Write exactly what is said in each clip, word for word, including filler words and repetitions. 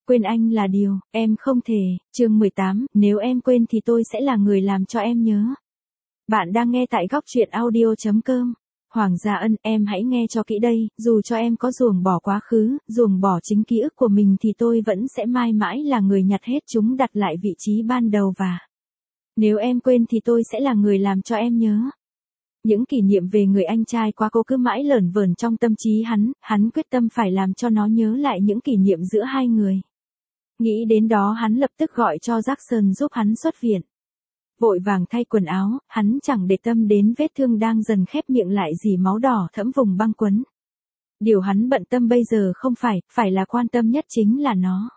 Quên anh là điều, em không thể. Chương mười tám, nếu em quên thì tôi sẽ là người làm cho em nhớ. Bạn đang nghe tại góc truyện audio chấm com. Hoàng Gia Ân, em hãy nghe cho kỹ đây, dù cho em có ruồng bỏ quá khứ, ruồng bỏ chính ký ức của mình thì tôi vẫn sẽ mãi mãi là người nhặt hết chúng đặt lại vị trí ban đầu và nếu em quên thì tôi sẽ là người làm cho em nhớ. Những kỷ niệm về người anh trai quá cố cứ mãi lởn vởn trong tâm trí hắn, hắn quyết tâm phải làm cho nó nhớ lại những kỷ niệm giữa hai người. Nghĩ đến đó hắn lập tức gọi cho Jackson giúp hắn xuất viện. Vội vàng thay quần áo, hắn chẳng để tâm đến vết thương đang dần khép miệng lại dì máu đỏ thẫm vùng băng quấn. Điều hắn bận tâm bây giờ không phải, phải là quan tâm nhất chính là nó.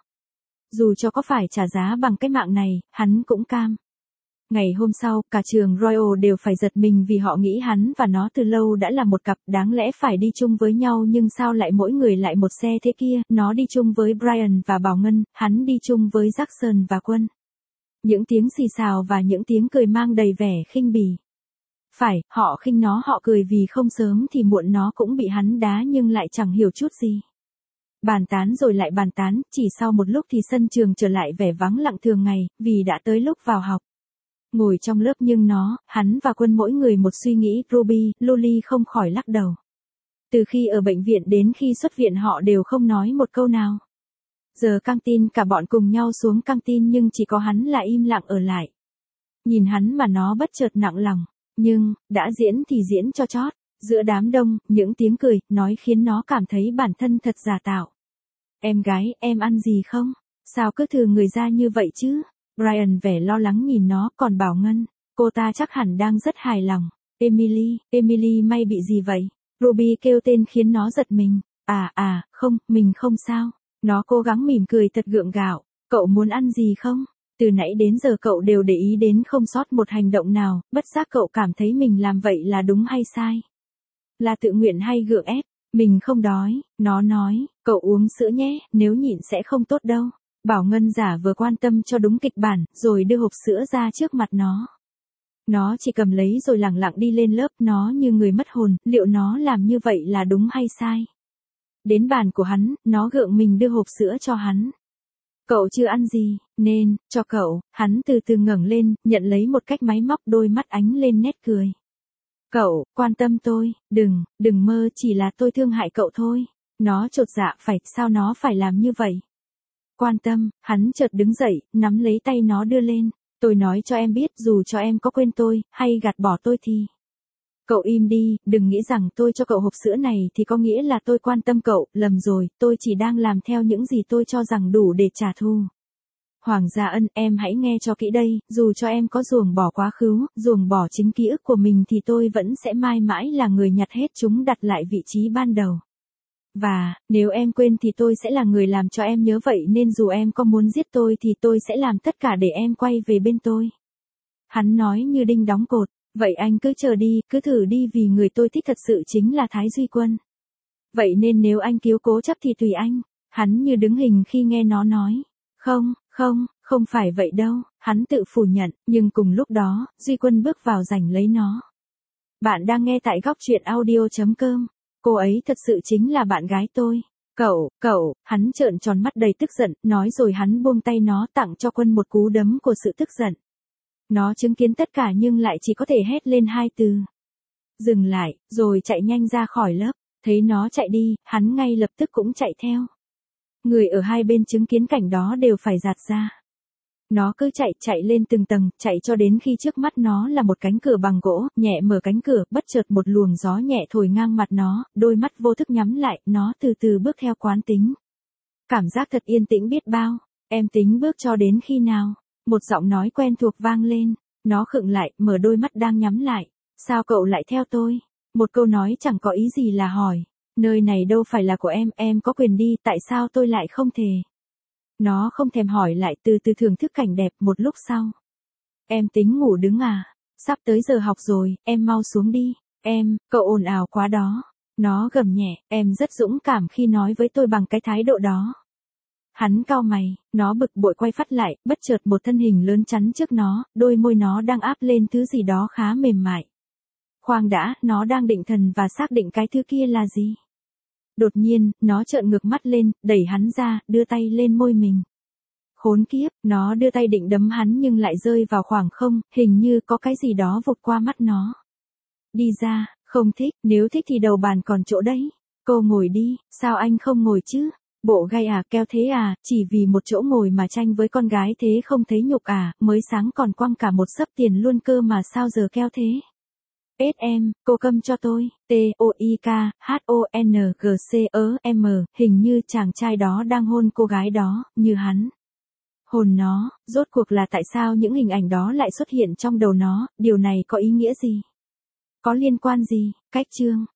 Dù cho có phải trả giá bằng cái mạng này, hắn cũng cam. Ngày hôm sau, cả trường Royal đều phải giật mình vì họ nghĩ hắn và nó từ lâu đã là một cặp, đáng lẽ phải đi chung với nhau nhưng sao lại mỗi người lại một xe thế kia, nó đi chung với Brian và Bảo Ngân, hắn đi chung với Jackson và Quân. Những tiếng xì xào và những tiếng cười mang đầy vẻ khinh bỉ. Phải, họ khinh nó, họ cười vì không sớm thì muộn nó cũng bị hắn đá nhưng lại chẳng hiểu chút gì. Bàn tán rồi lại bàn tán, chỉ sau một lúc thì sân trường trở lại vẻ vắng lặng thường ngày, vì đã tới lúc vào học. Ngồi trong lớp nhưng nó, hắn và Quân mỗi người một suy nghĩ, Ruby, Lily không khỏi lắc đầu. Từ khi ở bệnh viện đến khi xuất viện họ đều không nói một câu nào. Giờ căng tin cả bọn cùng nhau xuống căng tin nhưng chỉ có hắn là im lặng ở lại. Nhìn hắn mà nó bất chợt nặng lòng, nhưng, đã diễn thì diễn cho chót. Giữa đám đông, những tiếng cười, nói khiến nó cảm thấy bản thân thật giả tạo. Em gái, em ăn gì không? Sao cứ thừa người ra như vậy chứ? Brian vẻ lo lắng nhìn nó, còn Bảo Ngân, cô ta chắc hẳn đang rất hài lòng. Emily, Emily may bị gì vậy? Ruby kêu tên khiến nó giật mình. À à, không, mình không sao. Nó cố gắng mỉm cười thật gượng gạo. Cậu muốn ăn gì không? Từ nãy đến giờ cậu đều để ý đến không sót một hành động nào, bất giác cậu cảm thấy mình làm vậy là đúng hay sai? Là tự nguyện hay gượng ép? Mình không đói, nó nói, cậu uống sữa nhé, nếu nhịn sẽ không tốt đâu. Bảo Ngân giả vừa quan tâm cho đúng kịch bản, rồi đưa hộp sữa ra trước mặt nó. Nó chỉ cầm lấy rồi lẳng lặng đi lên lớp, nó như người mất hồn, liệu nó làm như vậy là đúng hay sai? Đến bàn của hắn, nó gượng mình đưa hộp sữa cho hắn. Cậu chưa ăn gì, nên, cho cậu, hắn từ từ ngẩng lên, nhận lấy một cách máy móc, đôi mắt ánh lên nét cười. Cậu, quan tâm tôi, đừng, đừng mơ, chỉ là tôi thương hại cậu thôi. Nó chột dạ, phải, sao nó phải làm như vậy? Quan tâm, hắn chợt đứng dậy, nắm lấy tay nó đưa lên. Tôi nói cho em biết, dù cho em có quên tôi, hay gạt bỏ tôi thì... Cậu im đi, đừng nghĩ rằng tôi cho cậu hộp sữa này thì có nghĩa là tôi quan tâm cậu, lầm rồi, tôi chỉ đang làm theo những gì tôi cho rằng đủ để trả thù. Hoàng Gia Ân, em hãy nghe cho kỹ đây, dù cho em có ruồng bỏ quá khứ, ruồng bỏ chính ký ức của mình thì tôi vẫn sẽ mãi mãi là người nhặt hết chúng đặt lại vị trí ban đầu. Và, nếu em quên thì tôi sẽ là người làm cho em nhớ vậy nên dù em có muốn giết tôi thì tôi sẽ làm tất cả để em quay về bên tôi. Hắn nói như đinh đóng cột, vậy anh cứ chờ đi, cứ thử đi vì người tôi thích thật sự chính là Thái Duy Quân. Vậy nên nếu anh kiếu cố chấp thì tùy anh. Hắn như đứng hình khi nghe nó nói. Không, không, không phải vậy đâu, hắn tự phủ nhận, nhưng cùng lúc đó, Duy Quân bước vào giành lấy nó. Bạn đang nghe tại góc truyện audio chấm com. Cô ấy thật sự chính là bạn gái tôi. Cậu, cậu, hắn trợn tròn mắt đầy tức giận, nói rồi hắn buông tay nó tặng cho Quân một cú đấm của sự tức giận. Nó chứng kiến tất cả nhưng lại chỉ có thể hét lên hai từ. Dừng lại, rồi chạy nhanh ra khỏi lớp. Thấy nó chạy đi, hắn ngay lập tức cũng chạy theo. Người ở hai bên chứng kiến cảnh đó đều phải giạt ra. Nó cứ chạy, chạy lên từng tầng, chạy cho đến khi trước mắt nó là một cánh cửa bằng gỗ, nhẹ mở cánh cửa, bất chợt một luồng gió nhẹ thổi ngang mặt nó, đôi mắt vô thức nhắm lại, nó từ từ bước theo quán tính. Cảm giác thật yên tĩnh biết bao, em tính bước cho đến khi nào? Một giọng nói quen thuộc vang lên, nó khựng lại, mở đôi mắt đang nhắm lại. Sao cậu lại theo tôi? Một câu nói chẳng có ý gì là hỏi. Nơi này đâu phải là của em, em có quyền đi, tại sao tôi lại không thể? Nó không thèm hỏi lại, từ từ thưởng thức cảnh đẹp. Một lúc sau. Em tính ngủ đứng à? Sắp tới giờ học rồi, em mau xuống đi. Em, cậu ồn ào quá đó. Nó gầm nhẹ, em rất dũng cảm khi nói với tôi bằng cái thái độ đó. Hắn cau mày, nó bực bội quay phát lại, bất chợt một thân hình lớn chắn trước nó, đôi môi nó đang áp lên thứ gì đó khá mềm mại. Khoan đã, nó đang định thần và xác định cái thứ kia là gì. Đột nhiên, nó trợn ngược mắt lên, đẩy hắn ra, đưa tay lên môi mình. Khốn kiếp, nó đưa tay định đấm hắn nhưng lại rơi vào khoảng không, hình như có cái gì đó vụt qua mắt nó. Đi ra, không thích, nếu thích thì đầu bàn còn chỗ đấy. Cô ngồi đi, sao anh không ngồi chứ? Bộ gai à, keo thế à, chỉ vì một chỗ ngồi mà tranh với con gái thế không thấy nhục à, mới sáng còn quăng cả một xấp tiền luôn cơ mà sao giờ keo thế? ét em, cô câm cho tôi, T O I K H O N G C E M, hình như chàng trai đó đang hôn cô gái đó, như hắn. Hồn nó, rốt cuộc là tại sao những hình ảnh đó lại xuất hiện trong đầu nó, điều này có ý nghĩa gì? Có liên quan gì? Cách chương